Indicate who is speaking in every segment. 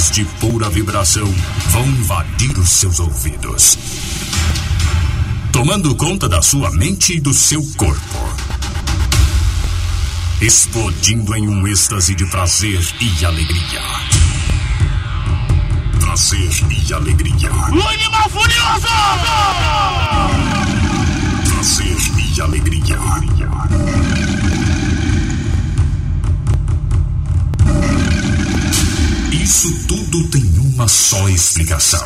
Speaker 1: ondas de pura vibração vão invadir os seus ouvidos, tomando conta da sua mente e do seu corpo, explodindo em um êxtase de prazer e alegria. Prazer e alegria.
Speaker 2: O animal furioso!
Speaker 1: Prazer e alegria. Isso tudo tem uma só explicação.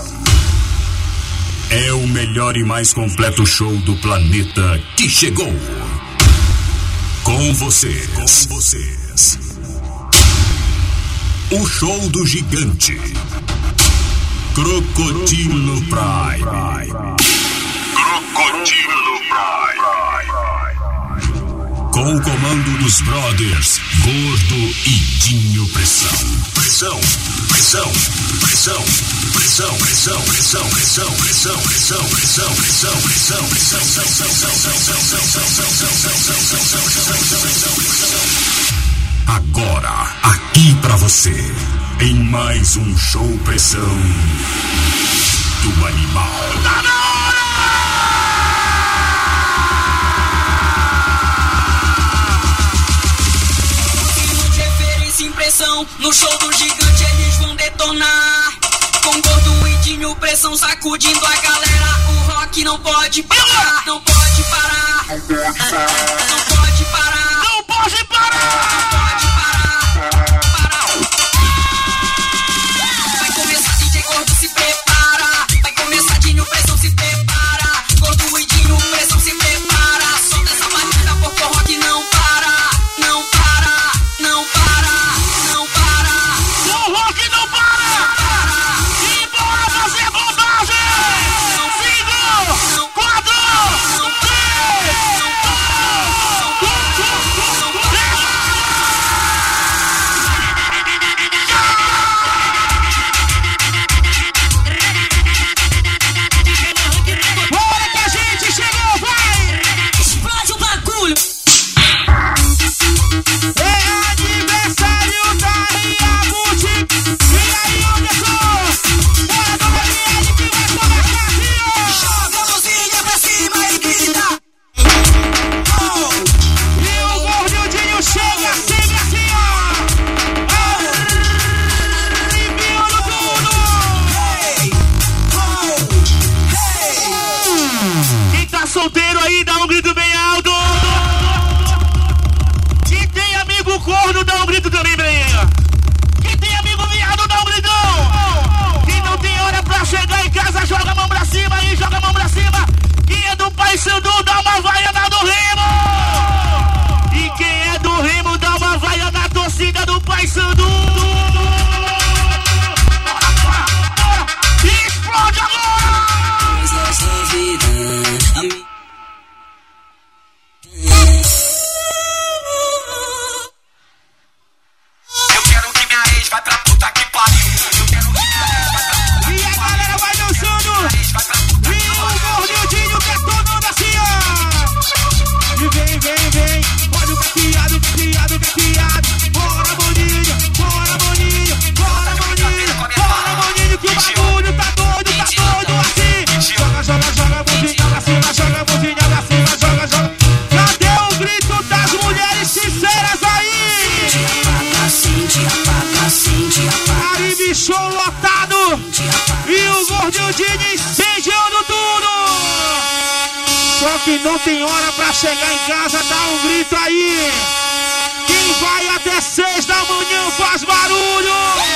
Speaker 1: É o melhor e mais completo show do planeta que chegou. Com vocês. O show do gigante Crocodilo Prime. Crocodilo Prime. Com o comando dos brothers Gordo e Dinho Pressão. Pressão. Agora, aqui pra você, em mais um show Pressão do Animal.
Speaker 3: Impressão, no show do gigante eles vão detonar. Com Gordo e Dinho Pressão sacudindo a galera. O rock não pode parar, não pode parar. Não pode parar.
Speaker 2: Não pode parar.
Speaker 3: Não pode parar. Vai começar DJ Gordo, se prepara. Vai começar Dinho Pressão, se prepara. Gordo e Dinho Pressão, se prepara. Solta essa batida porque o rock não para. Não para, não para.
Speaker 2: O rock não para! E bora fazer bobagem! 5, 4, 3, 2, 1. Bora que a gente chegou, vai!
Speaker 3: Explode o bagulho!
Speaker 2: É aniversário da Riabuti! E aí, Anderson? Bora, dona Eliane, que vai começar aqui, ó!
Speaker 3: Joga a mãozinha pra cima e grita!
Speaker 2: E o Gordinho chega sempre assim, ó! Limpiando tudo! Quem tá solteiro aí, dá um grito bem alto! Quem tem amigo corno, dá um grito também, Breinha! Quem tem amigo viado, dá um gritão! Quem não tem hora pra chegar em casa, joga a mão pra cima aí, joga a mão pra cima! Quem é do Paysandu, dá uma vaiana do Remo! E quem é do Remo, dá uma vaiana na torcida do Paysandu! Explode agora!
Speaker 4: Eu quero que minha ex vai pra puta que pariu. Eu quero que minha ex vai pra puta
Speaker 2: E a galera vai dançando! E o Gordinho que é todo assim, ó! E vem, olha o capeado, bora Boninho, que o bagulho tá doido assim! Joga, bundinha pra cima, joga! Cadê o grito das mulheres sinceras aí? Caribe show lotado! E o Gordinho incendiando tudo! Só que não tem hora pra chegar em casa, dá um grito aí! Quem vai até 6 da manhã faz barulho!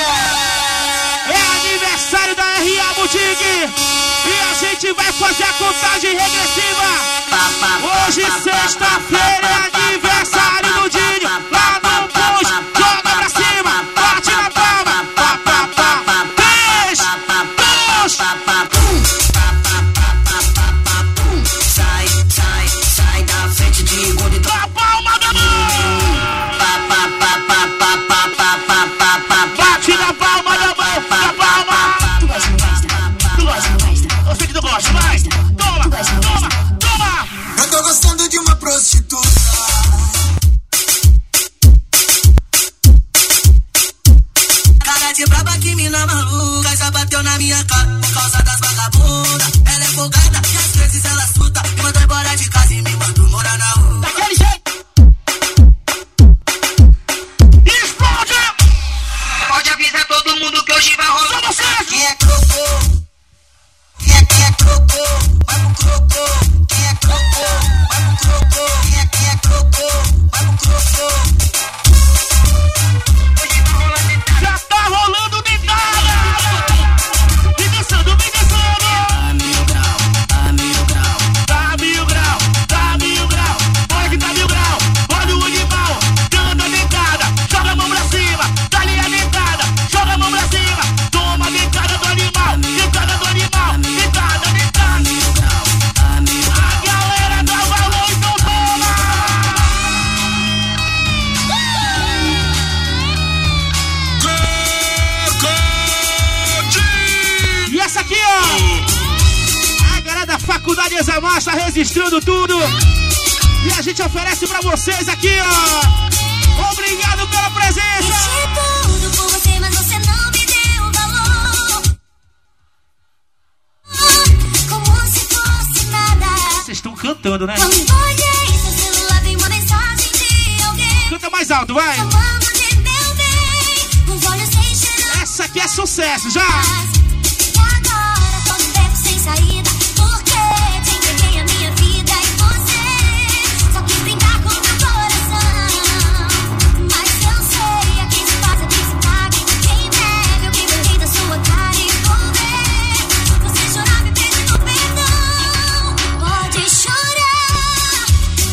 Speaker 2: É aniversário da R.A. Boutique! E a gente vai fazer a contagem regressiva! Hoje, sexta-feira, é aniversário do Dinho! Lá no Pus, joga pra cima! Bate na palma! 3, 2,
Speaker 3: Sai da frente de Gordo e
Speaker 2: a palma da mão! Bate na palma da mão! Na palma!
Speaker 3: Tu gosta,
Speaker 2: Eu sei que tu gosta, vai! Toma!
Speaker 5: Eu tô gostando de uma prostituta.
Speaker 3: maluca, já bateu na minha cara por causa das vagabundas. Ela é folgada e às vezes ela suta. Me mandou embora de casa e me mandou morar na rua. Daquele jeito.
Speaker 2: Explode!
Speaker 3: Pode avisar todo mundo que hoje vai rolar.
Speaker 2: Só vocês!
Speaker 3: Quem é crocô? Quem é crocô? Vai pro crocô. Quem é crocô? Vai pro crocô. Quem é crocô? Vai pro crocô. Hoje vai rolar dentada.
Speaker 2: Já tá rolando dentada! Vem dançando, vem dançando!
Speaker 3: A mil grau, a mil grau.
Speaker 2: Tá mil grau, tá mil grau. Olha que tá mil grau. Olha o animal, dando a dentada. Joga a mão pra cima, dá-lhe a dentada. Joga a mão pra cima, toma a dentada do animal. Dentada do animal, dentada, dentada.
Speaker 3: A mil grau, a mil grau.
Speaker 2: A galera dá valor, então toma! E essa aqui, ó! A galera da Faculdade Examar tá registrando tudo. E a gente oferece pra vocês aqui, ó! Obrigado pela presença!
Speaker 5: Fiz tudo por você, mas você não me deu valor. Como se fosse nada.
Speaker 2: Vocês estão cantando, né?
Speaker 5: Quando olhei seu celular, veio uma mensagem de alguém
Speaker 2: Canta mais alto, vai!
Speaker 5: chamando de meu bem. Os olhos sem cheirar.
Speaker 2: Essa aqui é sucesso, já!
Speaker 5: E agora tô no beco sem saída. Porque te entreguei a minha vida e você só quis brincar com meu coração. Mas eu sei, a quem se faz é quem se paga. Quem deve, eu que errei da sua cara e vou ver você chorar me pedindo perdão. Pode chorar,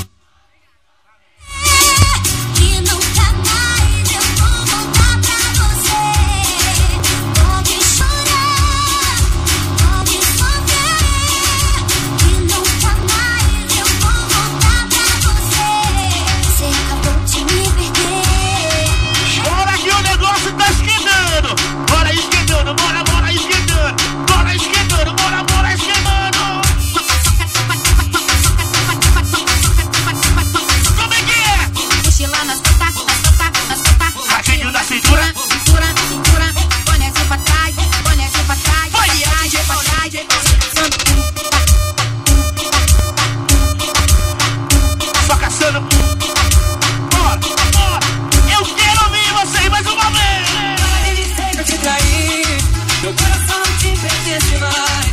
Speaker 5: que nunca mais eu vou voltar pra você. Pode chorar, pode sofrer, que nunca mais eu vou voltar pra você. Você acabou de me perder.
Speaker 2: Bora que o negócio tá esquentando! Bora esquentando, bora, bora esquentando! Bora esquentando, bora, bora esquentando! Como é que é?
Speaker 5: Mochila nas costas,
Speaker 2: Raquinho da cintura!
Speaker 5: cintura, cintura, bonézinho pra trás, bonézinho pra trás,
Speaker 2: Vai,
Speaker 5: pra trás,
Speaker 2: Só caçando! Bora, bora! Eu quero ouvir vocês mais uma vez!
Speaker 3: Eu te traí, meu coração não te pertence mais.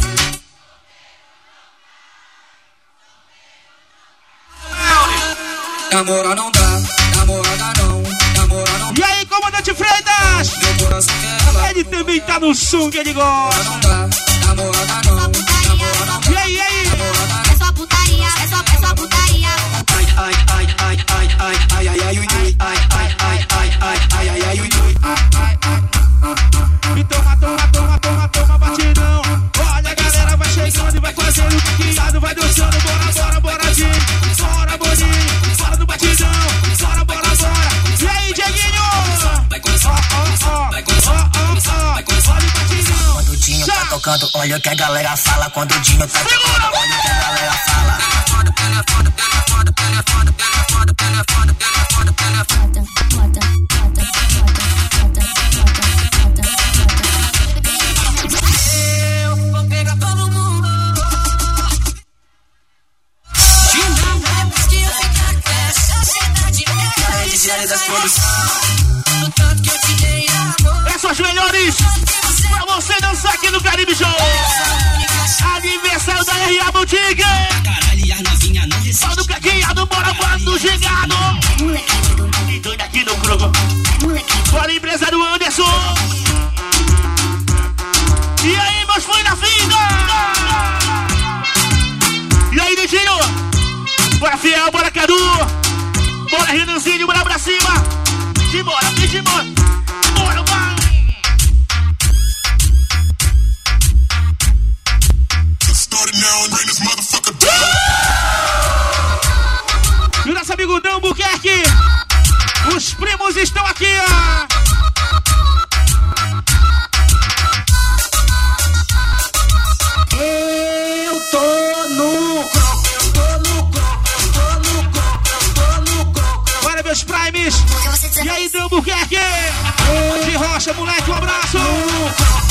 Speaker 3: Namorar não dá, namorada não, namorar não
Speaker 2: E aí, comandante Freitas?
Speaker 3: meu coração quer ela.
Speaker 2: Ele também tá no som que ele gosta!
Speaker 3: Não dá, namorada não, namorada não,
Speaker 2: E aí,
Speaker 3: namorada
Speaker 5: é só putaria, é só putaria.
Speaker 3: ai, ai, ai, ai, ai, ai, ai, ai, ai, ui, ui, ai, ai, ai, ai, ai, ai, ai, ai, ui, ui,
Speaker 2: E toma, toma, toma, toma, toma, batidão. Olha, a galera vai chegando e vai fazendo o piqueado, vai dançando. Bora, bora, bora, gente. Bora, boninho. Bora no batidão. Bora, bora, bora. E aí, Dieguinho? Olha o batidão.
Speaker 6: Quando o Dinho tá tocando, olha o que a galera fala. Quando o Dinho tá tocando, olha o que a galera fala.
Speaker 3: eu vou pegar todo mundo. Que eu ficar com essa sociedade. Redes das produções. O tanto que eu te dei amor.
Speaker 2: Essas as melhores pra você dançar aqui no Caribe Show. Aniversário da R.A. Boutique. Só do caqueado, bora, bora do gigado. E doido aqui no grupo. Bora, empresário Anderson. E aí, meus foi na vida. E aí, Nidinho. Bora, Fiel, bora, Cadu. Bora, Renanzinho, bora pra cima. Simbora, simbora. Bora, vai. E o nosso amigo Dão Buquerque. Os primos estão aqui, ó.
Speaker 3: Eu tô no croco, eu tô no croco, eu tô no croco, eu tô no croco.
Speaker 2: Bora, meus primes. E aí, Dão Buquerque. De Rocha, moleque, um abraço.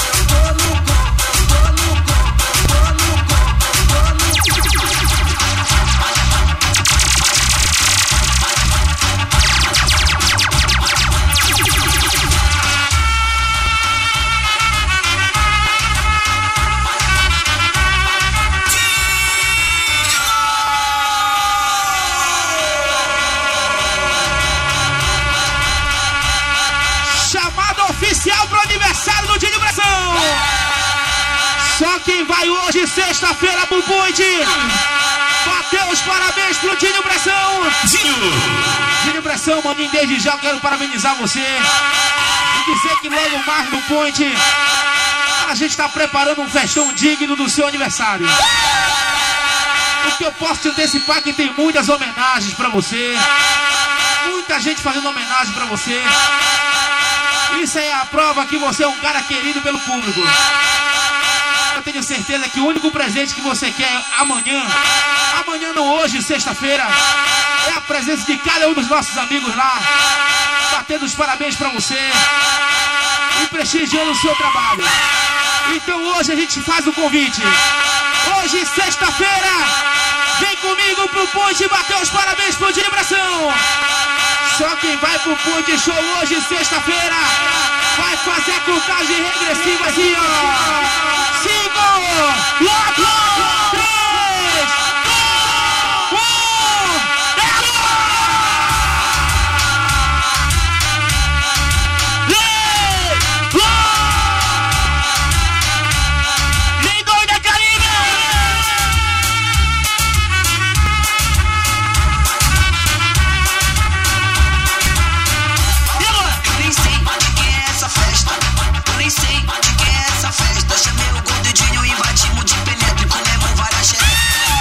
Speaker 2: vai hoje, sexta-feira, pro Point. Bateu os parabéns pro Dinho Pressão. Dinho Pressão, maninho, desde já quero parabenizar você. E dizer que logo mais no Point a gente tá preparando um festão digno do seu aniversário. O que eu posso te antecipar é que tem muitas homenagens pra você. Muita gente fazendo homenagem pra você. Isso aí é a prova que você é um cara querido pelo público. Eu tenho certeza que o único presente que você quer amanhã não hoje, sexta-feira, é a presença de cada um dos nossos amigos lá, batendo os parabéns pra você e prestigiando o seu trabalho. Então hoje a gente faz o convite. Hoje, sexta-feira, vem comigo pro Point bater os parabéns pro Dinho Pressão. Só quem vai pro Point Show hoje, sexta-feira, vai fazer a contagem regressiva assim, ó. 5, 4, 3, 2, 1. Vem doida, Caribe!
Speaker 6: Eu nem sei de quem é essa festa. Eu nem sei de quem é essa festa. Chamei o Gordo e o Dinho, invadimos de penetra e comemos várias xerecas.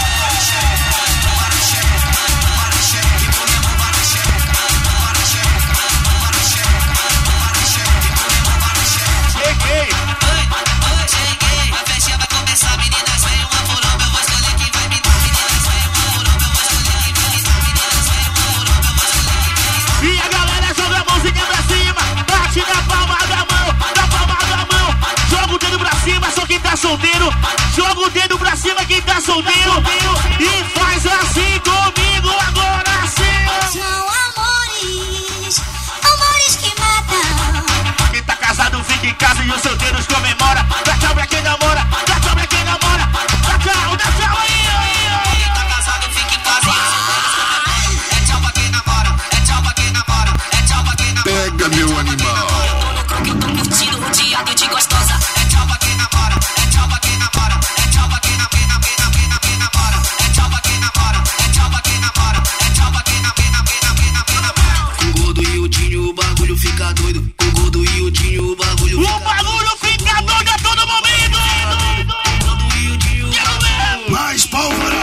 Speaker 2: Cheguei!
Speaker 6: Cheguei, a festinha vai começar, meninas, vem uma por uma, eu vou escolher quem vai me dar. Meninas, vem uma por uma, eu vou escolher quem vai me dar. Meninas, vem uma por uma, eu vou escolher quem vai me dar.
Speaker 2: E a galera joga a mãozinha pra cima, bate na palma da mão, na palma da mão. Joga o dedo pra cima, só quem tá solteiro. Joga o dedo pra cima, quem tá solteiro. E faz assim comigo agora sim.
Speaker 5: São amores, amores que matam.
Speaker 2: Quem tá casado fica em casa e os solteiros comemora. Dá tchau pra quem namora, dá tchau pra quem namora. Dá tchau aí.
Speaker 6: Quem tá casado fica em casa. É tchau pra quem namora, é tchau pra quem namora, é tchau pra quem namora.
Speaker 1: Pega, meu animal.
Speaker 6: Eu tô no croque, eu tô curtindo, rodeado de gostosa. É tchau pra quem namora, é tchau pra quem namora, é tchau pra quem namora, é tchau pra quem namora, é tchau pra quem namora, é tchau pra quem namora. Com o Gordo e o Dinho o bagulho fica doido. Com o Gordo e o Dinho o bagulho
Speaker 2: O bagulho fica doido a todo momento.
Speaker 6: Com o Gordo e o Dinho o bagulho.
Speaker 1: Mais pólvora.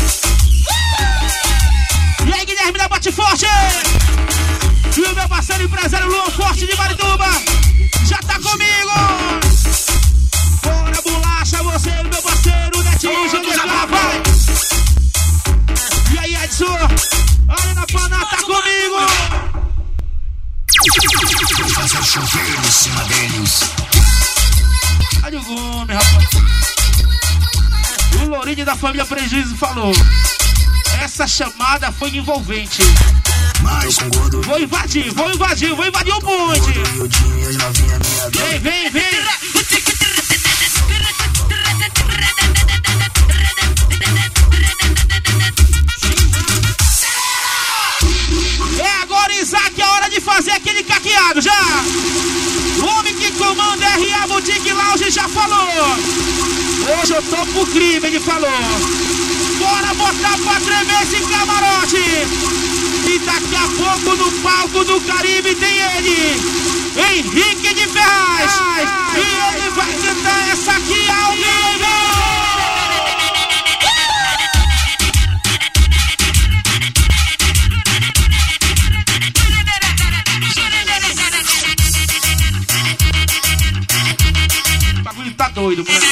Speaker 2: E aí, Guilherme da Bate Forte. E o meu parceiro empresário Luan Forte de Marituba já tá comigo. Bora, bolacha, você e meu parceiro Netinho GDK, vai. E aí, Edson, Arena Paná tá comigo.
Speaker 1: Vou fazer chover em cima deles.
Speaker 2: Olha o Gomes, rapaz. O Lourinho da família Prejuízo falou: essa chamada foi envolvente.
Speaker 1: Mais com gordo.
Speaker 2: Vou invadir o Point.
Speaker 1: E o Dinho e as novinhas me adoram.
Speaker 2: Vem. É agora, Isaac, é hora de fazer aquele caqueado, já! O homem que comanda R.A. Boutique Lounge já falou! Hoje eu tô pro crime, ele falou! Bora botar pra tremer esse camarote! E daqui a pouco no palco do Caribe tem ele! Henrique de Ferraz! E ele vai cantar essa aqui ao vivo! O bagulho tá doido, mano.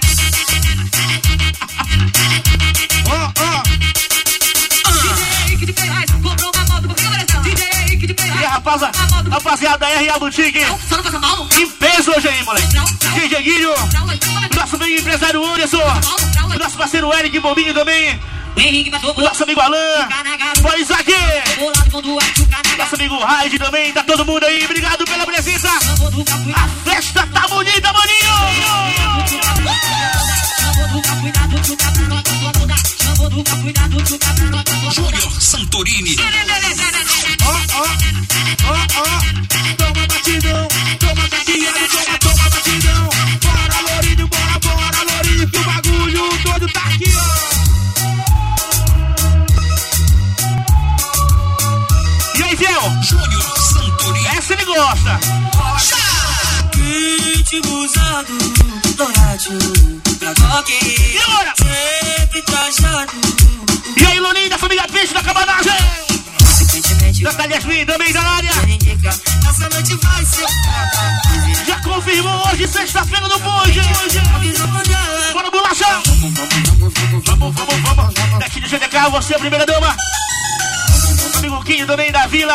Speaker 2: E rapaziada, R.A. Boutique em peso hoje aí, moleque. DJ Guilho, nosso amigo empresário Anderson, nosso parceiro Eric Bombinho também, nosso amigo Alan, o Isaac, nosso amigo Raid também, tá todo mundo aí, obrigado pela presença. A festa tá bonita, maninho.
Speaker 1: Júnior Santorini.
Speaker 2: Toma batidão, toma caqueado, toma batidão. Bora, Lourinho, bora, Lourinho, que o bagulho
Speaker 6: usando douradinho pra qualquer.
Speaker 2: E agora?
Speaker 6: Sempre trajado.
Speaker 2: E aí, Loninho da família Peixe da Cabanagem. Da Yasmin também da área.
Speaker 6: Essa noite vai ser foda.
Speaker 2: Já confirmou hoje, sexta-feira do Bonde. Bora, bolacha. Vamos. Daqui do GDK, você é a primeira dama. Amigo Quinho também da Vila.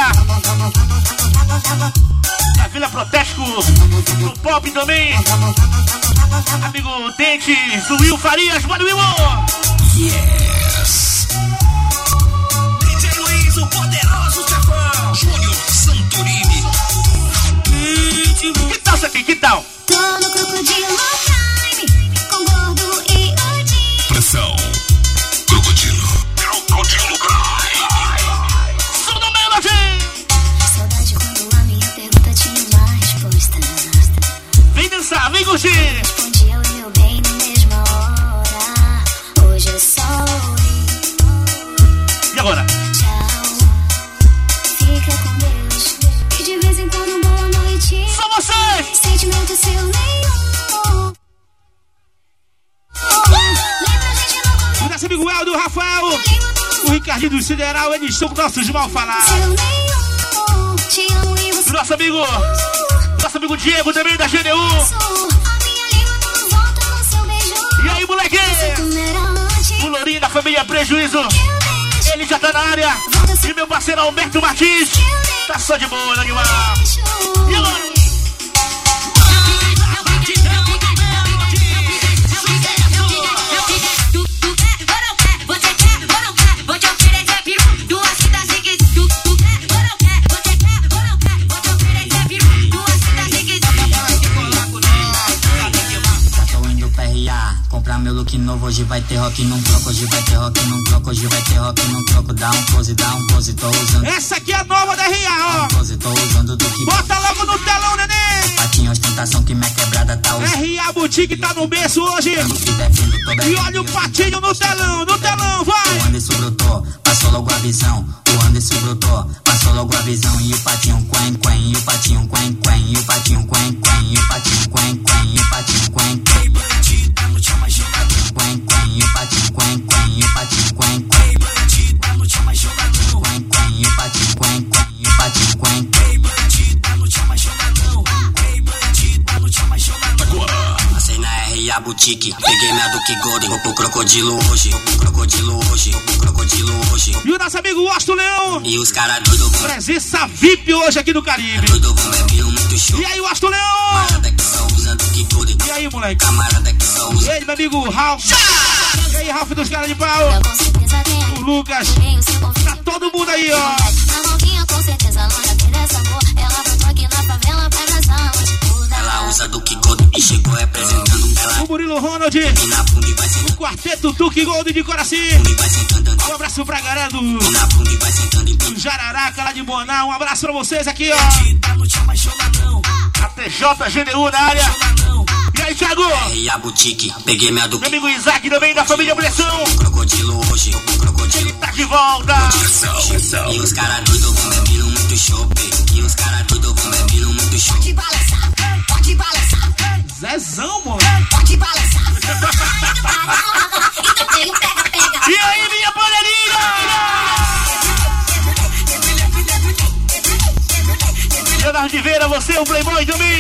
Speaker 2: Da Vila Protesco. Do Pop também. Amigo Dentes, do Will Farias. Bora, Will.
Speaker 1: Yes. DJ Luiz, o poderoso chefão. Júnior Santorini.
Speaker 2: Que tal isso aqui? Que tal?
Speaker 5: Tô no Crocodilo Time, com Gordo e Odin.
Speaker 1: Pressão. Crocodilo. Crocodilo Cry.
Speaker 2: Som do Melody.
Speaker 5: Saudade quando a minha pergunta tinha uma resposta.
Speaker 2: Vem dançar, vem curtir.
Speaker 5: Respondi eu e meu bem na mesma hora. Hoje é só oi,
Speaker 2: E agora?
Speaker 5: tchau. Fica com Deus. E de vez em quando boa noite.
Speaker 2: Só vocês.
Speaker 5: Sentimento seu nenhum. Lembra a gente não
Speaker 2: O
Speaker 5: comeu
Speaker 2: nosso amigo Eldo, o Rafael. O Ricardinho do Sideral, eles estão com nossos mal falados.
Speaker 5: seu nenhum. Te amo e você.
Speaker 2: O nosso amigo Diego também da GDU.
Speaker 5: A minha língua não volta no seu beijo.
Speaker 2: E aí, moleque?
Speaker 5: Comer antes.
Speaker 2: O Lourinho da família Prejuízo.
Speaker 5: Eu deixo.
Speaker 2: Ele já tá na área. E meu parceiro Alberto Martins. Tá só de boa, animal. E agora?
Speaker 7: Comprar meu look novo, hoje vai ter rock num troco, hoje vai ter rock num troco, hoje vai ter rock num troco, dá um pose, tô usando.
Speaker 2: Essa aqui é a nova da RA, ó.
Speaker 7: Pose, tô usando do que.
Speaker 2: Bota logo no telão, neném.
Speaker 7: Patinho, ostentação que minha quebrada tá usando.
Speaker 2: RA Boutique tá no berço hoje.
Speaker 7: Que defendo toda.
Speaker 2: E olha o patinho no telão, vai.
Speaker 7: O Anderson brotou, passou logo a visão. O Anderson brotou, passou logo a visão. E o patinho quen, e o patinho quen, e o patinho quen, e o patinho quen, e o patinho quen. No chão mais jogador. E o patinho quen, e o patinho quen. No chão mais jogador. E o patinho quen, e o patinho quen. No chão mais jogador. No chão mais jogador. Passei na RA Boutique, peguei minha Duke Golden. Vou pro crocodilo hoje, vou pro crocodilo hoje, vou pro crocodilo hoje.
Speaker 2: E o nosso amigo Osto Leão.
Speaker 7: E os caras tudo bom.
Speaker 2: Presença VIP hoje aqui no Caribe.
Speaker 7: Tudo bom, bebido muito show.
Speaker 2: E aí, Osto Leão.
Speaker 7: Camarada que só usa Duke Golden.
Speaker 2: E aí, moleque?
Speaker 7: Camarada que só
Speaker 2: E
Speaker 7: usa.
Speaker 2: aí, meu amigo Ralph. E aí, Ralph dos caras de pau.
Speaker 5: Eu com certeza tenho.
Speaker 2: O Lucas.
Speaker 5: Tenho seu convite.
Speaker 2: Tá todo mundo aí, ó.
Speaker 5: A Malvinha com certeza não já tem dessa amor. Ela brotou aqui na favela pra dançar onde tudo.
Speaker 7: Ela usa Duke Golden e chegou representando. Ela
Speaker 2: O Murilo Ronald.
Speaker 7: e na bunda e vai sentando.
Speaker 2: Quarteto Duke Gold de Coraci.
Speaker 7: E vai sentando.
Speaker 2: Um abraço pra galera do
Speaker 7: E na bunda e vai sentando. E
Speaker 2: Jararaca lá de Boná. Um abraço pra vocês aqui, ó.
Speaker 7: tá no chão mais jogadão.
Speaker 2: A TJ GDU na área. E aí, Thiago?
Speaker 7: RA Boutique, peguei minha
Speaker 2: Meu
Speaker 7: Duke.
Speaker 2: amigo Isaac também da família Pressão.
Speaker 7: Crocodilo hoje, vou pro crocodilo.
Speaker 2: Tá de volta.
Speaker 7: E os caras tudo vão bebendo muito chope. E os caras tudo vão bebendo muito chope.
Speaker 5: Pode balançar, pode balançar,
Speaker 2: Zezão, mano.
Speaker 5: pode balançar. Então tem o pega.
Speaker 2: E aí, minha panelhinha? Leonardo de Vera, você, o Playboy também.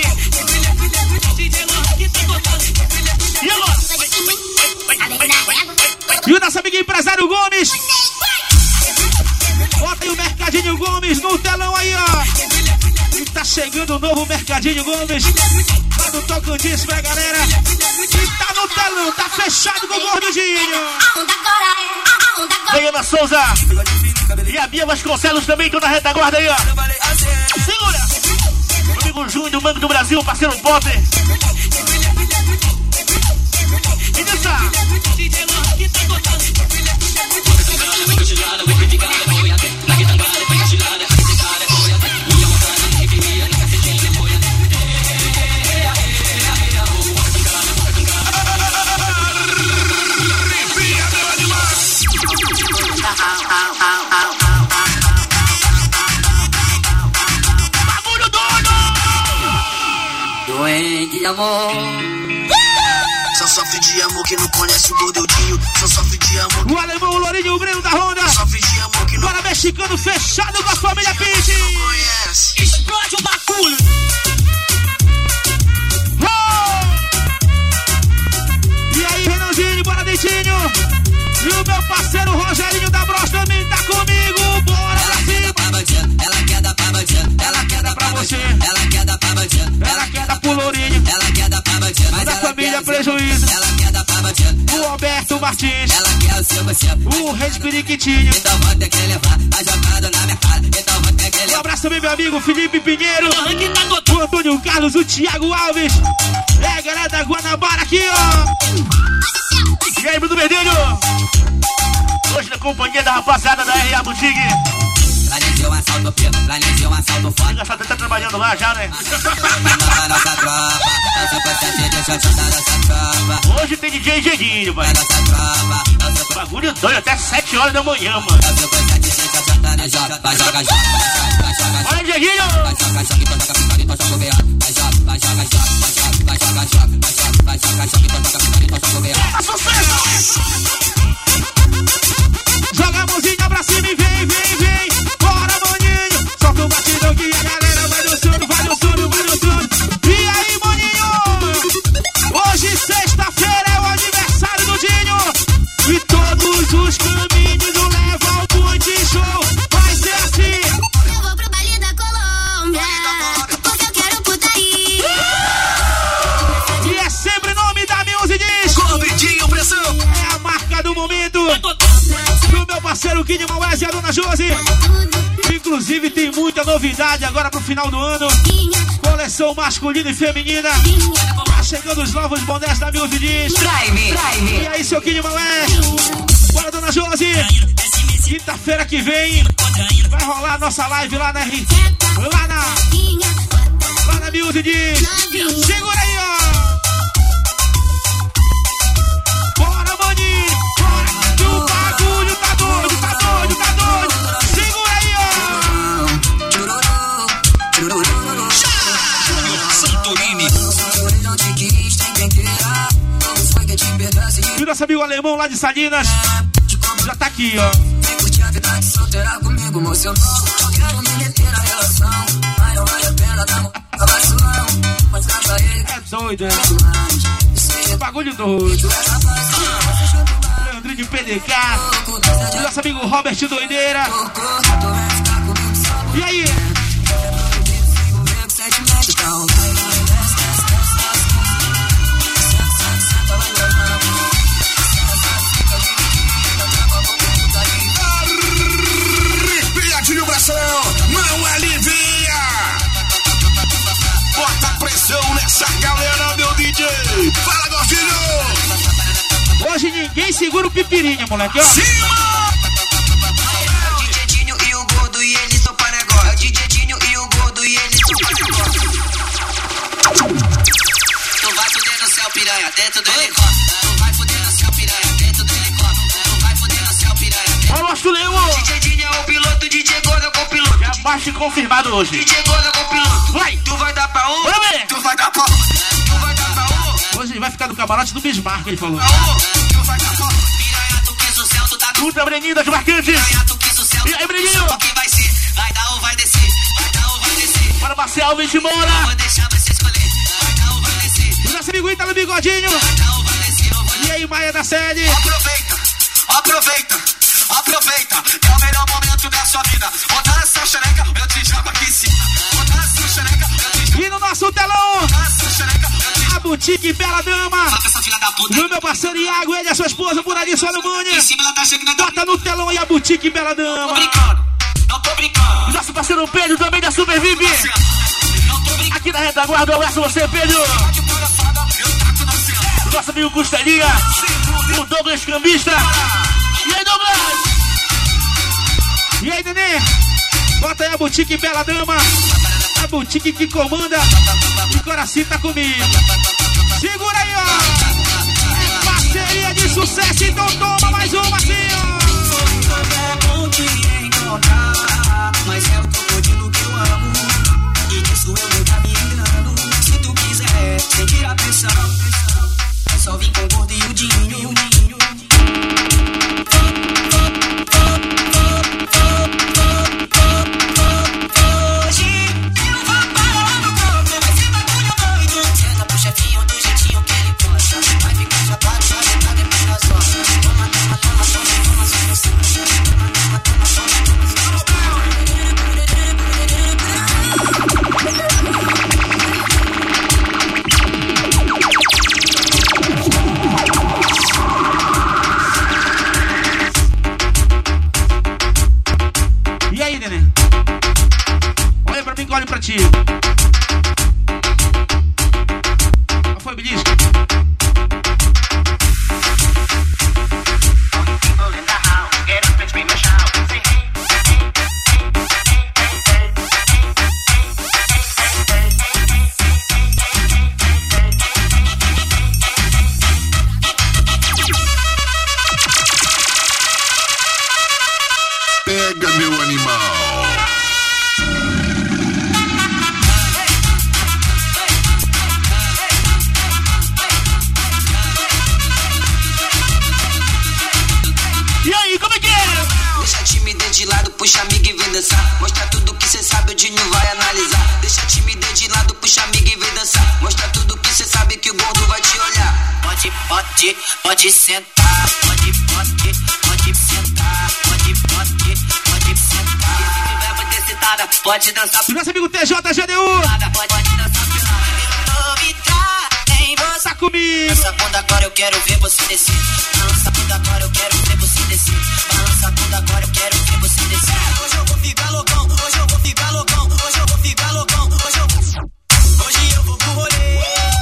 Speaker 2: E agora? E o nosso amigo empresário Gomes. Bota aí o Mercadinho Gomes no telão aí, ó. E tá chegando o novo Mercadinho Gomes. Lá no Tocantins pra galera. E tá no telão, tá fechado com o Gordinho.
Speaker 5: A onda agora é, a onda agora.
Speaker 2: Vem Ana Souza. E a Bia Vasconcelos também estão na retaguarda aí, ó. Segura. Meu amigo Júnior do Banco do Brasil, parceiro Potter. E dança.
Speaker 7: Doente
Speaker 6: de amor.
Speaker 8: Só sofre de amor que não conhece o gordinho. Só sofre de amor.
Speaker 2: O alemão, o Lourinho, o Breno da Honda.
Speaker 8: Sofre de amor que não.
Speaker 2: Bora mexicano fechado com a família Pitch.
Speaker 8: Conhece.
Speaker 6: Explode o bagulho.
Speaker 2: E aí, Renanzinho, bora dentinho. E o meu parceiro Rogerinho da Bros também tá comigo. Bora pra cima.
Speaker 6: Ela quer dar pra bandido. Ela quer dar pra
Speaker 2: você.
Speaker 6: Ela quer dar pra bandido.
Speaker 2: Ela quer dar pro Lourinho.
Speaker 6: Ela quer dar pra bandido. Mas
Speaker 2: Da
Speaker 6: ela
Speaker 2: família
Speaker 6: quer
Speaker 2: Prejuízo.
Speaker 6: Ela quer dar pra bandido.
Speaker 2: O Alberto Martins.
Speaker 6: Ela quer o seu você.
Speaker 2: O Rei Periquitinho.
Speaker 6: Então vou ter que levar a jogada na minha cara. Então vou ter que
Speaker 2: Um
Speaker 6: levar.
Speaker 2: abraço também, meu amigo Felipe Pinheiro. O Antônio Carlos, o Thiago Alves. É a galera da Guanabara aqui, ó. E aí, Bruno Verdelho? Hoje na companhia da rapaziada da RA Boutique.
Speaker 6: Planejei um assalto preto, planejei um assalto foda.
Speaker 2: Engraçado, tá trabalhando lá já, né?
Speaker 6: Nossa tropa, nossa paciente, deixa eu chutar nossa tropa.
Speaker 2: Hoje tem DJ Gedinho, pai.
Speaker 6: Nossa tropa,
Speaker 2: Bagulho doido, até 7 horas da manhã, mano.
Speaker 6: nossa paciente, deixa eu chutar nossa tropa. Vai jogar, joga.
Speaker 2: Olha, Gedinho!
Speaker 6: Vai jogar, joga, então joga pistola, então joga o veado. Vai jogar, joga. Vai jogar, então joga pistola, então joga o veado.
Speaker 2: É sucesso! Joga a mãozinha pra cima e vem, vem, vem. Bora, maninho. Solta o batidão que a galera vai dançando, vai dançando, vai dançando. E aí, maninho? Hoje, sexta-feira, é o aniversário do Dinho. E todos os caminhos o levam ao Punch Show. Vai ser assim.
Speaker 5: Eu vou pro baile da Colômbia, porque eu quero putaria.
Speaker 2: E é sempre nome da Music Disc.
Speaker 8: Gordinho pressão.
Speaker 2: É a marca do momento. Do meu parceiro Kid Maués e a dona Josi. Inclusive tem muita novidade agora pro final do ano. Coleção masculina e feminina. Tá chegando os novos bonés da Music Disc. E aí, seu Kid Maués? Bora, dona Josi. Quinta-feira que vem vai rolar a nossa live lá na Music Disc. Segura aí, ó. Bora, maninho. Bora, que o bagulho tá doido, tá doido, tá doido. Segura aí, ó. E o nosso amigo alemão lá de Salinas já tá aqui, ó. É doido, é? Bagulho doido. Leandrinho de PDK. O nosso amigo Robert Doideira. E aí?
Speaker 8: Arrepia de vibração, não alivia. Bota pressão nessa galera, meu DJ. Fala, Gordinho.
Speaker 2: Hoje ninguém segura o pipirinha, moleque, ó.
Speaker 8: Cima!
Speaker 4: É o DJ Dinho e o gordo e eles topam negócio. É o DJ Dinho e o gordo e eles topam negócio. Tu vai fuder no céu, piranha, dentro do helicóptero. Tu vai fuder no céu, piranha, dentro do helicóptero. Tu vai fuder no céu, piranha, dentro.
Speaker 2: Ó, nosso Leão.
Speaker 4: DJ Dinho é o piloto, DJ Gordo é o copiloto.
Speaker 2: Já baixa confirmado hoje.
Speaker 4: DJ Gordo é o copiloto.
Speaker 2: Vai.
Speaker 4: Tu vai dar pra um,
Speaker 2: Vamos ver.
Speaker 4: tu vai dar pra um. Tu vai dar pra um,
Speaker 2: Hoje ele vai ficar no camarote do Bismarck, ele falou.
Speaker 4: pra um. Tu vai dar pra um. Piranha, tu quis o céu, tu tá do.
Speaker 2: Puta, Breninho das Marcantes.
Speaker 4: Piranha, tu quis o céu.
Speaker 2: E aí, Breninho?
Speaker 4: O que vai ser? Vai dar ou vai descer? Vai dar ou vai descer?
Speaker 2: Bora, Marcel Alves de Moura.
Speaker 4: Vou deixar você escolher. Vai dar ou vai descer?
Speaker 2: O nosso amigo Ítalo Bigodinho.
Speaker 4: Vai dar ou vai descer? Eu vou
Speaker 2: E aí, Maia da Sede.
Speaker 4: Aproveita, aproveita, aproveita. É o melhor momento da sua vida. Botar essa xereca, eu te jogo aqui em cima. Botar essa xereca, eu te jogo.
Speaker 2: E no nosso telão,
Speaker 4: Botar essa xereca, eu te jogo.
Speaker 2: a Boutique Bela Dama.
Speaker 4: Sabe essa filha da puta?
Speaker 2: Do meu parceiro Iago, ele e a sua esposa por ali, só no
Speaker 4: Em
Speaker 2: Mania.
Speaker 4: cima ela tá chegando.
Speaker 2: Bota no telão aí a Boutique Bela
Speaker 4: Tô
Speaker 2: Dama.
Speaker 4: brincando, não tô brincando.
Speaker 2: Nosso parceiro Pedro também da Super VIP.
Speaker 4: Não tô brincando.
Speaker 2: Aqui na retaguarda, um abraço a você, Pedro.
Speaker 4: De palhaçada, eu taco no céu.
Speaker 2: Nosso amigo Costelinha. O Douglas Cambista. E aí, Douglas? E aí, Nenê? Bota aí a Boutique Bela Dama. A Boutique que comanda. E Coraci tá comigo. Segura aí, ó. É parceria de sucesso, então toma mais uma assim, ó.
Speaker 6: É bom te encontrar, mas é o crocodilo que eu amo. E disso eu nunca me engano. Se tu quiser sentir
Speaker 1: Pega, meu animal.
Speaker 2: E aí, como é que é?
Speaker 7: Deixa a timidez de lado, puxa amiga e vem dançar. Mostra tudo que cê sabe, o Dinho vai analisar. Deixa a timidez de lado, puxa amiga e vem dançar. Mostra tudo que cê sabe que o gordo vai te olhar. Pode sentar. Pode sentar. Pode sentar. Se tiver muito excitada, pode dançar.
Speaker 2: Nosso amigo TJ GDU.
Speaker 7: Pode dançar pelada.
Speaker 2: Tá comigo.
Speaker 7: Balança a bunda agora, eu quero ver você descer. Balança a bunda agora, eu quero ver você descer. Balança a bunda agora, eu quero ver você descer. Hoje eu vou ficar loucão, hoje eu vou ficar loucão, hoje eu vou ficar loucão, hoje eu vou pro rolê.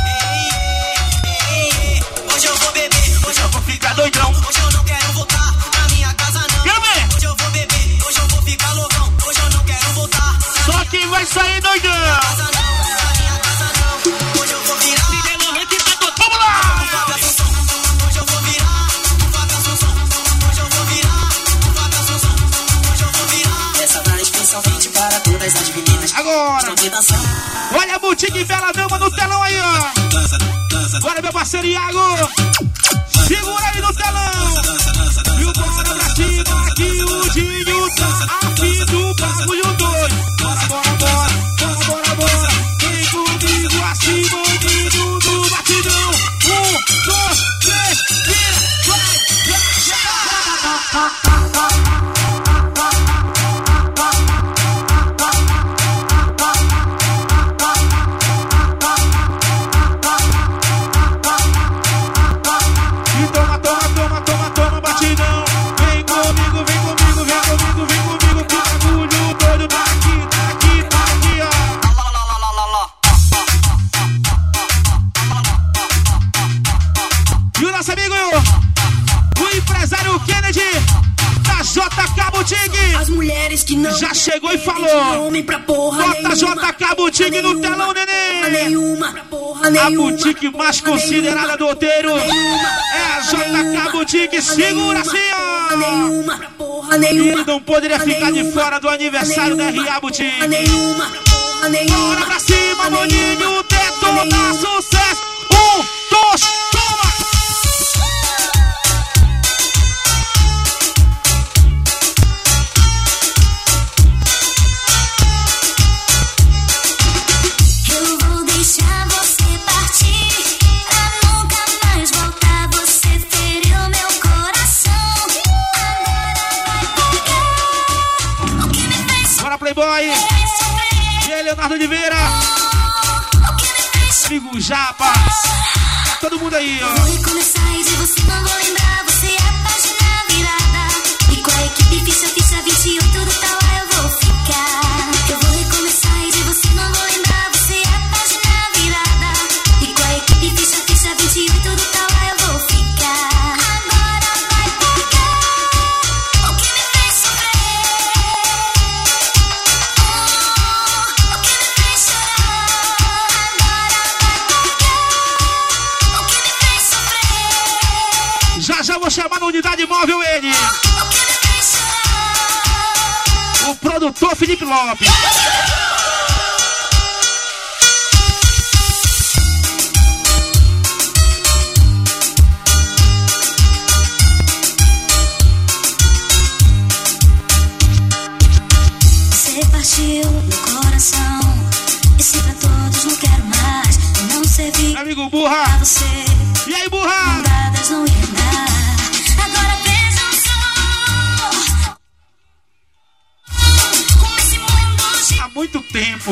Speaker 7: Hoje eu vou beber, hoje eu vou ficar doidão. Hoje eu não quero voltar pra minha casa não.
Speaker 2: Quero ver.
Speaker 7: Hoje eu vou beber, hoje eu vou ficar loucão. Hoje eu não quero voltar.
Speaker 2: Só quem vai sair doidão.
Speaker 7: Casa não, pra minha casa não. Hoje eu vou virar.
Speaker 2: Vamos lá.
Speaker 7: Hoje eu vou virar. Hoje eu vou virar. Hoje eu vou virar. Essa vai especialmente para todas as meninas.
Speaker 2: Agora.
Speaker 7: Que dançar.
Speaker 2: Olha a boutique Bela Dama no telão aí, ó. Bora, meu parceiro Iago. Segura aí no telão. E o bora pra cima aqui, o Dinho tá aqui do bagulho doido. Bora. Vem comigo assim, bonito do batidão. 1, 2, 3, vira, vai. Toma, batidão. Vem comigo, que bagulho doido tá aqui, ó. E o nosso amigo, o empresário Kennedy, da JK Boutique.
Speaker 9: As mulheres que não
Speaker 2: já chegou e falou.
Speaker 9: Homem pra porra
Speaker 2: bota JK Boutique no telão, neném. A boutique mais considerada do outeiro é a JK Boutique. Segura assim, ó. Ele não poderia ficar de fora do aniversário da RA Boutique. Bora pra cima, Boninho, detona sucesso. 1, 2, toma!
Speaker 5: Eu vou deixar você partir pra nunca mais voltar. Você feriu meu coração. Agora vai pagar o que me fez
Speaker 2: Bora, Playboy!
Speaker 5: sofrer.
Speaker 2: E aí, Leonardo Oliveira!
Speaker 5: O que me fez
Speaker 2: Amigo Japa! Todo mundo aí, ó!
Speaker 5: vou recomeçar e de você não vou lembrar. Você é a página virada. E com a equipe ficha 28 do tal eu vou ficar. Eu vou recomeçar e de você não vou lembrar. Você é a página virada. E com a equipe ficha 28 do tal eu vou ficar. Agora vai pagar o que me fez sofrer. O que me fez chorar. Agora vai pagar o que me fez sofrer.
Speaker 2: Já vou chamar na unidade móvel ele!
Speaker 5: O que me fez chorar.
Speaker 2: O produtor Felipe Lopes!
Speaker 5: Você partiu meu coração. E se pra todos não quero mais. Não servi
Speaker 2: Meu amigo
Speaker 5: pra
Speaker 2: Burra!
Speaker 5: você.
Speaker 2: E aí, Burra?
Speaker 5: Dadas não ia dar. Agora vejam só como esse mundo gira.
Speaker 2: Há muito tempo!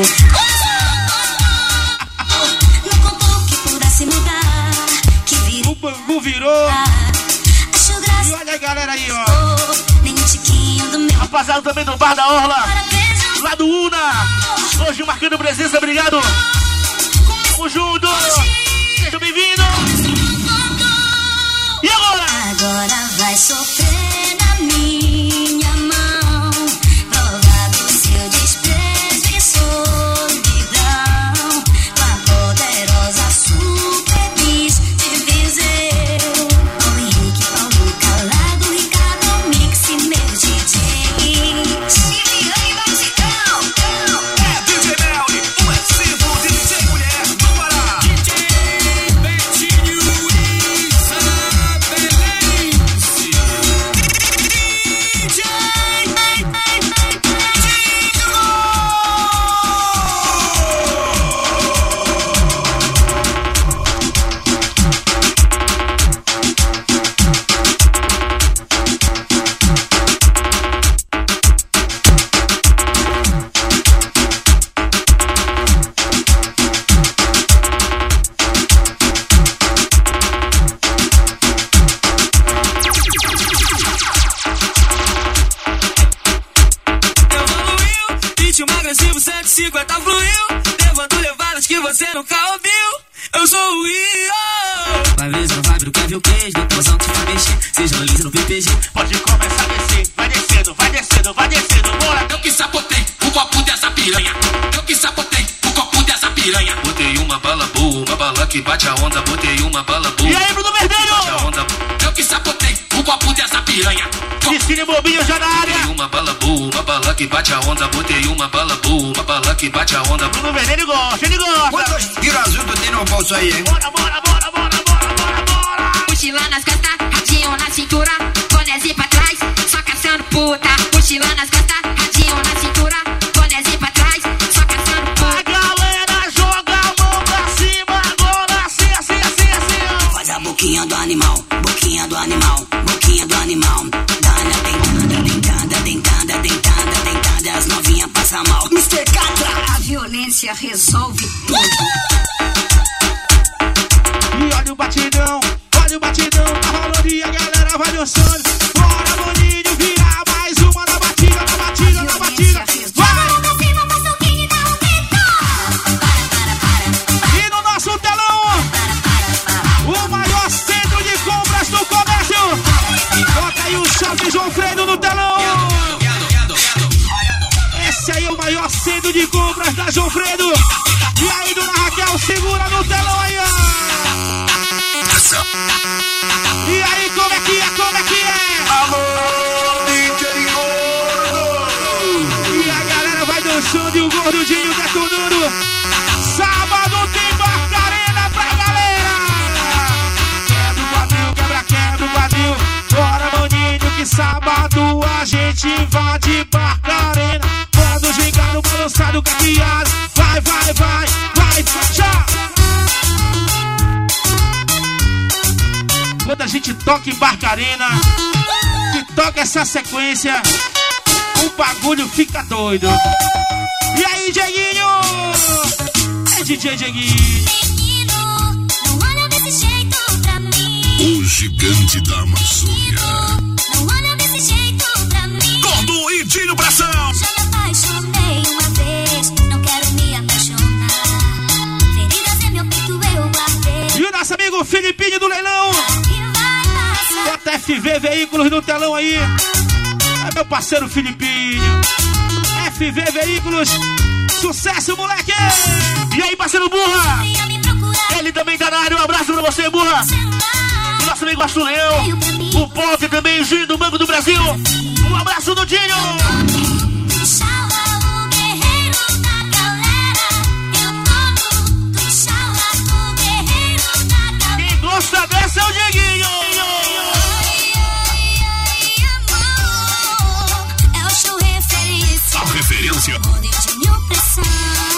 Speaker 5: Não contou que pudesse mudar. Que
Speaker 2: O Bangu virou!
Speaker 5: acho
Speaker 2: E
Speaker 5: graça.
Speaker 2: olha a galera aí, ó!
Speaker 5: Nem um tiquinho do meu.
Speaker 2: Rapaziada também do Bar da Orla!
Speaker 5: Agora vejam
Speaker 2: Lá do Una! Hoje marcando presença, obrigado! Tamo junto! Sejam bem-vindos. E agora?
Speaker 5: Agora vai sofrer na minha mão, provar do seu desprezo e solidão, com a poderosa super bis de Viseu. O Henrique, Paulo Calado, Ricardo Mix e meu DJ. Chiliane Batidão.
Speaker 4: É DJ Melly, o excessivo DJ mulher do Pará. DJ Betinho ritmo agressivo 150 fluiu, levando levadas que você nunca ouviu. Eu sou o Rio. Vai ver a vibe do Kevin Cage, depois te vai mexer, seja liso no PPG.
Speaker 2: Pode começar a descer, vai descendo, vai descendo, vai descendo, bora.
Speaker 4: Eu que sapotei o copo dessa piranha. Eu que sapotei o copo dessa piranha. Botei uma bala boa, uma bala que bate a onda. Botei uma bala boa.
Speaker 2: E aí, Bruno Verdelho?
Speaker 4: Bate a onda. Eu que sapotei o copo dessa piranha.
Speaker 2: Piscine Bobinho já na área.
Speaker 4: Botei uma bala boa, uma bala que bate a onda. Botei uma bala boa, uma bala que bate a onda.
Speaker 2: Bruno Verdelho gosta, ele gosta.
Speaker 8: Quantos tiros azul tu tem no bolso aí, hein?
Speaker 2: Bora, bora, bora, bora, bora, bora, bora.
Speaker 6: Mochila nas costas, radinho na cintura, bonézinho pra trás, só caçando puta. Mochila nas costas, radinho na cintura, bonézinho pra trás, só caçando
Speaker 2: A
Speaker 6: puta.
Speaker 2: galera joga a mão pra cima agora, assim, assim, assim, assim, ó.
Speaker 8: Faz a boquinha do animal, boquinha do animal, boquinha do animal. Dana dentada, dentada, dentada, dentada, dentada, as novinhas passam mal. Mr. Catra,
Speaker 6: A violência resolve tudo.
Speaker 2: E olha o batidão, tá rolando e a galera vai dançando. Bora, Boninho, virar mais uma na batida, na batida, na batida. Vai! E no nosso telão, o maior centro de compras do comércio. Bota aí o Shopping João Fredo no telão. Esse aí é o maior centro de compras da João Fredo. E aí, dona Raquel, segura no telão aí, ó. E aí, como é que é, como é que é?
Speaker 8: alô, DJ Gordo.
Speaker 2: E a galera vai dançando e o gordudinho detonando. Sábado tem Barcarena pra galera. Quebra o quadril, quebra o quadril. Bora, maninho, que sábado a gente invade Barcarena. Quando gingar no balançado caqueado. Vai, vai, vai, vai, tchau. Quando a gente toca em Barcarena, que toca essa sequência, o bagulho fica doido. E aí, Dieguinho? É DJ Dieguinho.
Speaker 5: Menino, não olha desse jeito pra mim.
Speaker 1: O gigante da Amazônia.
Speaker 5: Não olha desse jeito pra mim.
Speaker 1: Gordo e Dinho Pressão.
Speaker 5: Já me apaixonei uma vez, não quero me apaixonar. Feridas em meu peito eu guardei.
Speaker 2: E o nosso amigo Filipinho do Leilão.
Speaker 5: E vai passar.
Speaker 2: Bota FV Veículos no telão aí. É meu parceiro Filipinho. FV Veículos. Sucesso, moleque! E aí, parceiro Burra?
Speaker 5: Venha me procurar
Speaker 2: Ele também tá na área. Um abraço pra você, Burra.
Speaker 5: no celular.
Speaker 2: O nosso amigo Arthur Leão. O Pop também, o Gino do Banco do Brasil. Um abraço do Dinho.
Speaker 5: Chala, o guerreiro da galera. Eu tô no chala, o guerreiro da galera.
Speaker 2: Quem gosta dessa é o Dieguinho.
Speaker 5: Ai, amor, é o show referência.
Speaker 1: A referência.
Speaker 5: Gordinho Pressão.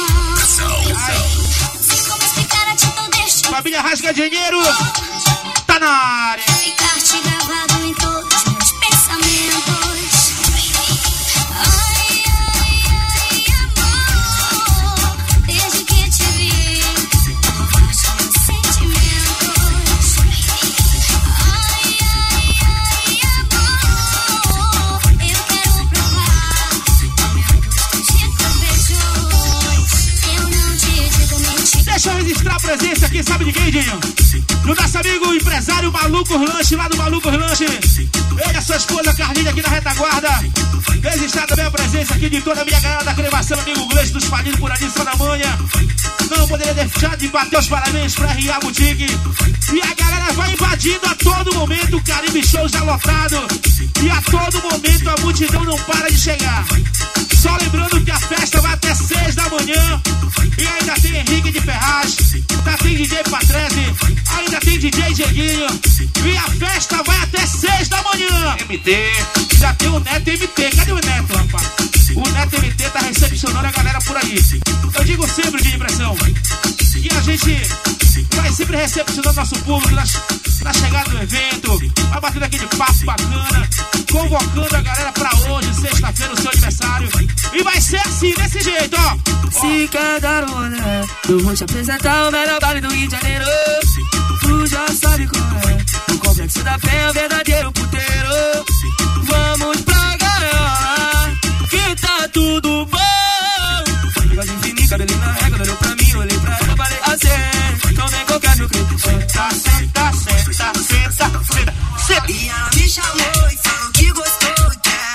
Speaker 5: Sei como explicar a atitude deste
Speaker 2: Família Rasga Dinheiro. Tá na área.
Speaker 5: ficar-te gravado em todos meus pensamentos. Ai, amor, desde que te vi, forte meus sentimentos. Ai, amor, eu quero provar de beijos. Eu não te digo mentira.
Speaker 2: Deixa eu registrar a presença aqui, sabe de quem, Dinho? Do nosso amigo empresário Maluco Lanche, lá do Maluco Lanche. Ele e a sua esposa Carlinha aqui na retaguarda. Registrar também a presença aqui de toda a minha galera da cremação, amigo Gleice dos Palhinhos por ali, só na manhã. Não poderia deixar de bater os parabéns pra RA Boutique. E a galera vai invadindo a todo momento, o Caribe Show já lotado. E a todo momento a multidão não para de chegar. Só lembrando que a festa vai até 6 da manhã. E ainda tem Henrique de Ferraz, ainda tem DJ Patrese, ainda tem DJ Dieguinho. E a festa vai até 6 da manhã.
Speaker 9: MT.
Speaker 2: Já tem o Neto MT. Cadê o Neto, rapaz? O Neto MT tá recepcionando a galera por aí. Eu digo sempre, de impressão, que a gente vai sempre recepcionando nosso público na chegada do evento, vai batendo aquele papo bacana, convocando a galera pra hoje, sexta-feira, o seu aniversário. E vai ser assim, desse jeito, ó.
Speaker 4: Se quer dar um olé, eu vou te apresentar o melhor baile do Rio de Janeiro. Tu já sabe qual é, o Complexo da Fé é o verdadeiro puteiro. Vamos pra gaiola, que tá tudo bom. Bigode fininho, cabelinho na régua, olhou pra mim, olhei pra ela, falei assim, então vem qualquer meu clipe.
Speaker 9: Senta, senta, senta, senta, senta, senta.
Speaker 8: E ela me chamou e falou que gostou, quer.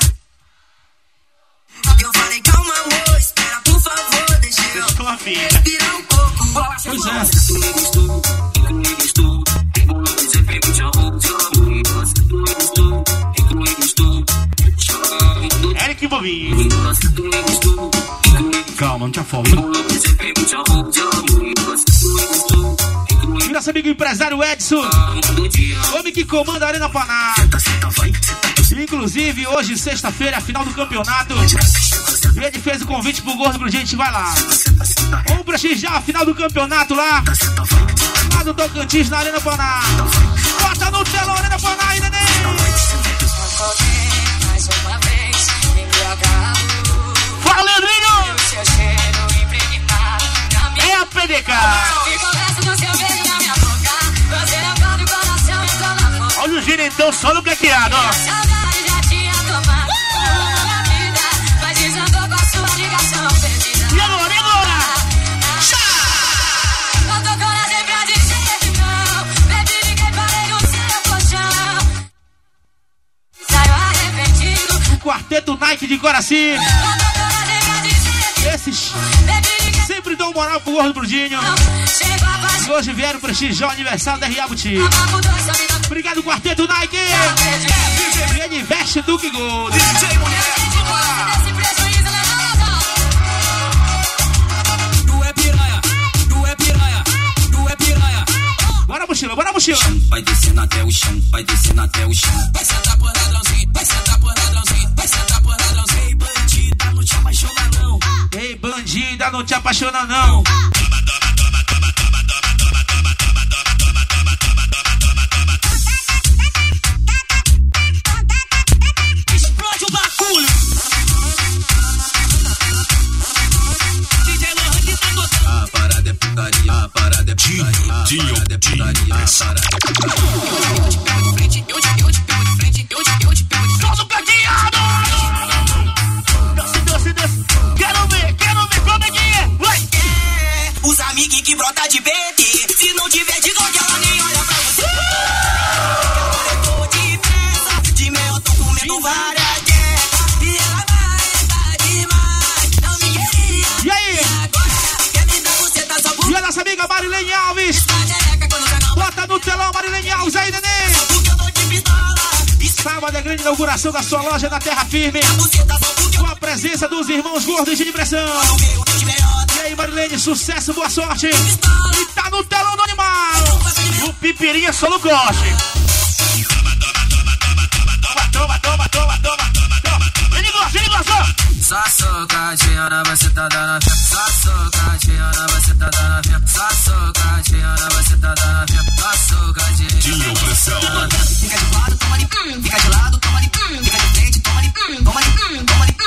Speaker 8: Eu falei, calma, amor, espera, por favor, deixa eu
Speaker 9: Tua filha.
Speaker 8: respirar um pouco.
Speaker 2: Pois é.
Speaker 8: Tu me gostou, tu me gostou. Você pegou de amor, de amor. Tu me gostou, tu me gostou.
Speaker 9: Eric Bobinho.
Speaker 8: Tu me gostou.
Speaker 2: Calma, não te afoga.
Speaker 8: Você pegou de amor, de amor. Tu me gostou.
Speaker 2: E nosso amigo empresário Edson, homem que comanda a Arena Paná. Inclusive, hoje, sexta-feira, é a final do campeonato. E ele fez o convite pro Gordo Grudinho, a gente vai lá. Vamos prestigiar a final do campeonato lá do Tocantins, na Arena Paná. Bota no telão, Arena Paná aí, neném.
Speaker 5: Mais uma vez, embriagado.
Speaker 9: Fala, Leandrinho.
Speaker 5: O seu cheiro impregnado na minha.
Speaker 9: É a PDK.
Speaker 5: E começa no seu beijo na minha boca. Você acorda e o coração entrou na boca.
Speaker 9: Olha o gerentão só no blaqueado, ó.
Speaker 5: Saudade já tinha tomado minha vida, mas desandou com a sua ligação perdida.
Speaker 9: E agora, e agora?
Speaker 5: Não tô coragem pra dizer que não. Baby, liguei, parei no seu colchão. Saio arrependido.
Speaker 2: O quarteto Nike de Coraci.
Speaker 5: Não tô coragem pra dizer que
Speaker 2: Esses
Speaker 5: baby, liguei,
Speaker 2: sempre dão moral pro Gordo Grudinho.
Speaker 5: não. Chego a
Speaker 2: E
Speaker 5: paixão,
Speaker 2: hoje vieram prestigiar o aniversário da RA Boutique.
Speaker 5: mudou sua vida.
Speaker 2: Obrigado, quarteto Nike. E ele veste Duke Gold.
Speaker 5: Esse prejuízo levado.
Speaker 4: Tu é piranha, tu é piranha, tu é piranha.
Speaker 2: Bora, mochila, bora, mochila.
Speaker 7: Vai descendo até o chão, vai descendo até o chão.
Speaker 4: Vai sentar por ladrãozinho, vai sentar por ladrãozinho, vai sentar por ladrãozinho. Ei, bandida, não te apaixona não.
Speaker 2: Ei, bandida, não te apaixona não.
Speaker 4: Explode o bagulho. DJ Lohan que tá tocando.
Speaker 7: A parada é putaria, a parada é putaria, a
Speaker 1: Dinho,
Speaker 7: parada é putaria, a parada é putaria.
Speaker 4: Eu te pego de frente, eu te pego de frente, eu te pego de frente.
Speaker 9: Solta o cadeado. Desce, desce, desce. Quero ver como é que é. Vai.
Speaker 8: Os amiguinhos que brota de BT. Se não tiver de Glock, ela nem olha pra você. Eu tô de pressa, de mel eu tô comendo várias guerras. E ela vai demais, não me queria.
Speaker 2: E aí?
Speaker 8: Agora quer me dar você, tá só por
Speaker 2: E a nossa amiga Marilene Alves.
Speaker 8: xereca quando joga
Speaker 2: Bota no telão, Marilene Alves aí, neném.
Speaker 8: porque eu tô de pistola. E
Speaker 2: Sábado é a grande inauguração da sua loja da Terra Firme.
Speaker 8: você tá só porque eu
Speaker 2: Com a presença dos irmãos gordos de impressão.
Speaker 8: meu Deus melhor.
Speaker 2: E aí, Marilene, sucesso, boa sorte. E tá no telão do animal.
Speaker 9: O pipirinha só no goste. Toma, toma, toma, toma, toma. Ele gosta, ele gosta.
Speaker 4: Só socadinha na bucetada na fia. Só socadinha na bucetada na fia. Só socadinha na bucetada na fia. Só socadinha.
Speaker 1: Dinho Pressão.
Speaker 8: Fica de lado, toma ali. Fica de lado, toma ali. Fica de frente, toma ali. Toma ali, toma ali.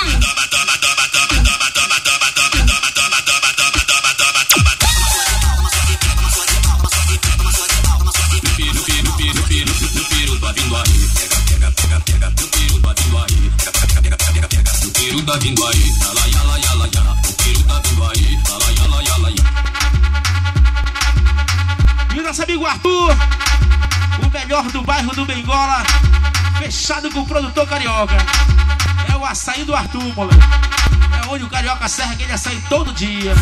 Speaker 7: No piru tá vindo aí, pega, pega, pega, pega. No piru tá vindo aí, pega, pega, pega, pega. No piru tá vindo aí, yala, yala, yala, yala. No piru tá vindo aí, yala, yala, yala, yala.
Speaker 2: E o nosso amigo Arthur. O melhor do bairro do Bengola, fechado com o produtor carioca. É o açaí do Arthur, moleque. É onde o carioca serra aquele açaí todo dia.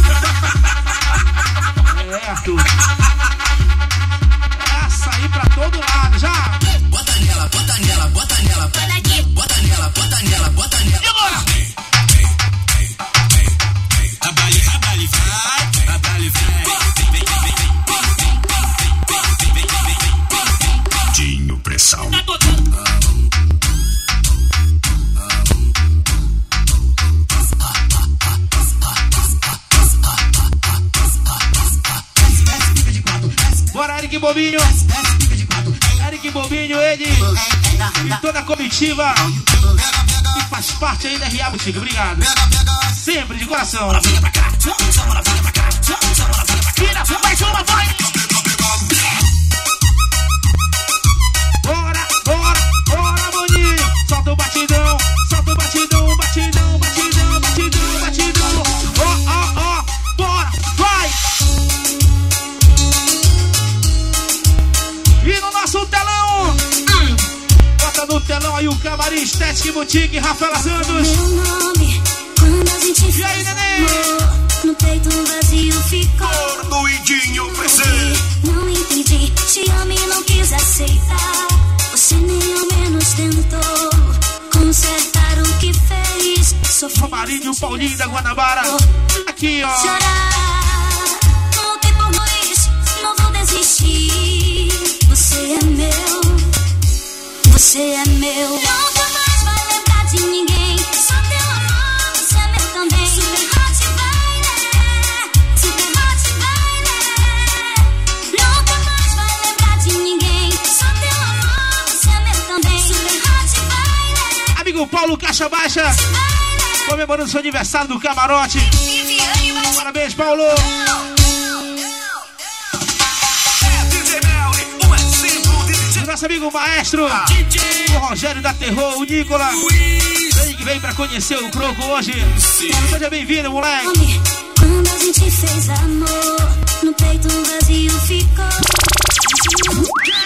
Speaker 2: É, Arthur. É açaí pra todo lado, já.
Speaker 8: Bota nela, bota nela, bota nela. Bota nela, bota nela, bota nela.
Speaker 9: E agora?
Speaker 8: Abale, vai. Abale, vai.
Speaker 1: Dinho Pressão.
Speaker 9: Tá tocando.
Speaker 2: Bora, Eric Bobinho. Eric Bobinho, ele e toda a comitiva que faz parte aí da RA Boutique. Obrigado. Sempre de coração.
Speaker 9: Vira pra cá. Vira, mais uma, vai.
Speaker 2: Bora, bora, bora, maninho. Solta o batidão, solta o batidão, batidão, batidão, batidão, batidão. Ó, bora, vai. E no nosso telão, bota no telão aí o Camarim Estética e Boutique, Rafaela Santos.
Speaker 5: Meu nome, quando a gente
Speaker 2: E aí,
Speaker 5: fez
Speaker 2: neném?
Speaker 5: amor, no peito um vazio ficou.
Speaker 1: Do Idinho Pressão.
Speaker 5: Não entendi, te amo e não quis aceitar. Você nem ao menos tentou consertar o que fez. Sofri
Speaker 2: Romarinho, Paulinho da Guanabara. Aqui, ó.
Speaker 5: chorar. Lutei por nós, não vou desistir. Você é meu, você é meu. Nunca mais vai lembrar de ninguém. Só teu amor, você é meu também. Super hot vai, né? Super hot vai, né? Nunca mais vai lembrar de ninguém. Só teu amor, você é meu também. Super hot vai, né?
Speaker 2: Amigo Paulo Caixa Baixa,
Speaker 5: Vai, né?
Speaker 2: comemorando seu aniversário do camarote.
Speaker 5: Viviane vai.
Speaker 2: Parabéns, Paulo.
Speaker 8: DJ Melly, um exemplo de DJ.
Speaker 2: Nosso amigo maestro, o Rogério da Terror, o Nicola. Ele que veio pra conhecer o Croco hoje. Seja bem-vindo, moleque.
Speaker 5: Nome, quando a gente fez amor, no peito um vazio ficou.